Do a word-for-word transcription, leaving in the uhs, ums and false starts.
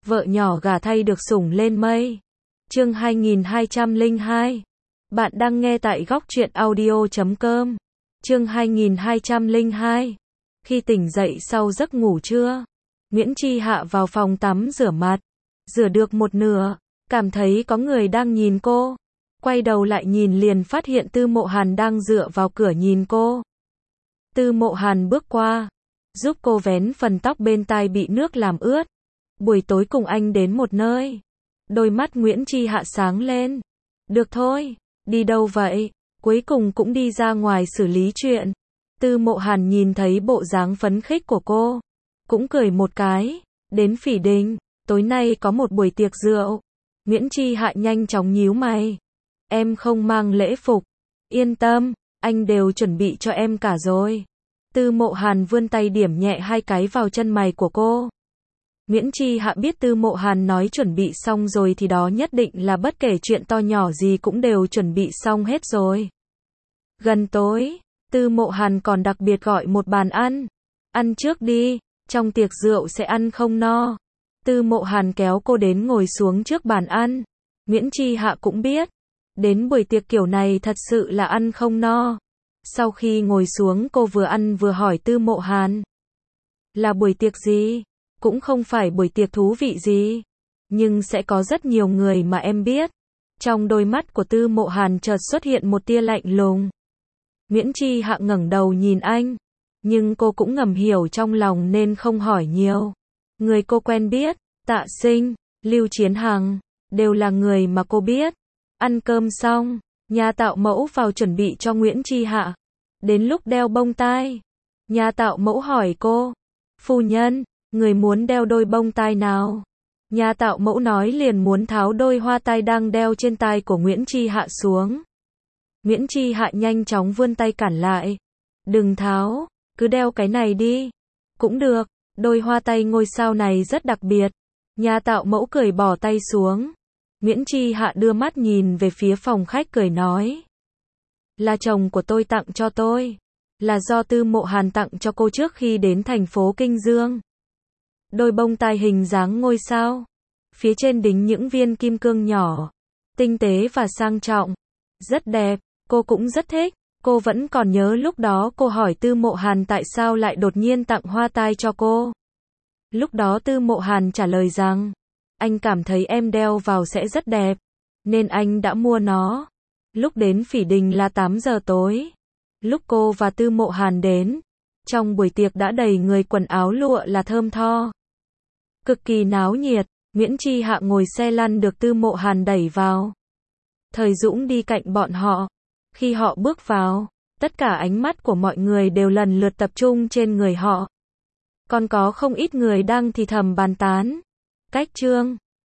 vợ nhỏ gả thay được sủng lên mây. Chương hai nghìn hai trăm lẻ hai. Bạn đang nghe tại góc truyện audio chấm com. Chương hai nghìn hai trăm lẻ hai. Khi tỉnh dậy sau giấc ngủ trưa, Nguyễn Chi Hạ vào phòng tắm rửa mặt. Rửa được một nửa, cảm thấy có người đang nhìn cô. Quay đầu lại nhìn liền phát hiện Tư Mộ Hàn đang dựa vào cửa nhìn cô. Tư Mộ Hàn bước qua, giúp cô vén phần tóc bên tai bị nước làm ướt. Buổi tối cùng anh đến một nơi. Đôi mắt Nguyễn Chi Hạ sáng lên. Được thôi, đi đâu vậy? Cuối cùng cũng đi ra ngoài xử lý chuyện. Tư Mộ Hàn nhìn thấy bộ dáng phấn khích của cô, cũng cười một cái. Đến Phỉ Đình, tối nay có một buổi tiệc rượu. Nguyễn Chi Hạ nhanh chóng nhíu mày. Em không mang lễ phục. Yên tâm, anh đều chuẩn bị cho em cả rồi. Tư Mộ Hàn vươn tay điểm nhẹ hai cái vào chân mày của cô. Nguyễn Chi Hạ biết Tư Mộ Hàn nói chuẩn bị xong rồi thì đó nhất định là bất kể chuyện to nhỏ gì cũng đều chuẩn bị xong hết rồi. Gần tối, Tư Mộ Hàn còn đặc biệt gọi một bàn ăn. Ăn trước đi, trong tiệc rượu sẽ ăn không no. Tư Mộ Hàn kéo cô đến ngồi xuống trước bàn ăn. Nguyễn Chi Hạ cũng biết, đến buổi tiệc kiểu này thật sự là ăn không no. Sau khi ngồi xuống cô vừa ăn vừa hỏi Tư Mộ Hàn. Là buổi tiệc gì? Cũng không phải buổi tiệc thú vị gì. Nhưng sẽ có rất nhiều người mà em biết. Trong đôi mắt của Tư Mộ Hàn chợt xuất hiện một tia lạnh lùng. Nguyễn Chi Hạ ngẩng đầu nhìn anh. Nhưng cô cũng ngầm hiểu trong lòng nên không hỏi nhiều. Người cô quen biết, Tạ Sinh, Lưu Chiến Hằng, đều là người mà cô biết. Ăn cơm xong, nhà tạo mẫu vào chuẩn bị cho Nguyễn Chi Hạ. Đến lúc đeo bông tai, nhà tạo mẫu hỏi cô. Phu nhân, người muốn đeo đôi bông tai nào? Nhà tạo mẫu nói liền muốn tháo đôi hoa tai đang đeo trên tai của Nguyễn Chi Hạ xuống. Nguyễn Chi Hạ nhanh chóng vươn tay cản lại. Đừng tháo, cứ đeo cái này đi. Cũng được, đôi hoa tai ngôi sao này rất đặc biệt. Nhà tạo mẫu cười bỏ tay xuống. Nguyễn Chi Hạ đưa mắt nhìn về phía phòng khách cười nói. Là chồng của tôi tặng cho tôi. Là do Tư Mộ Hàn tặng cho cô trước khi đến thành phố Kinh Dương. Đôi bông tai hình dáng ngôi sao. Phía trên đính những viên kim cương nhỏ. Tinh tế và sang trọng. Rất đẹp, cô cũng rất thích. Cô vẫn còn nhớ lúc đó cô hỏi Tư Mộ Hàn tại sao lại đột nhiên tặng hoa tai cho cô. Lúc đó Tư Mộ Hàn trả lời rằng, anh cảm thấy em đeo vào sẽ rất đẹp, nên anh đã mua nó. Lúc đến Phỉ Đình là tám giờ tối. Lúc cô và Tư Mộ Hàn đến, trong buổi tiệc đã đầy người, quần áo lụa là thơm tho. Cực kỳ náo nhiệt. Nguyễn Chi Hạ ngồi xe lăn được Tư Mộ Hàn đẩy vào. Thời Dũng đi cạnh bọn họ. Khi họ bước vào, tất cả ánh mắt của mọi người đều lần lượt tập trung trên người họ. Còn có không ít người đang thì thầm bàn tán. Cách Trương,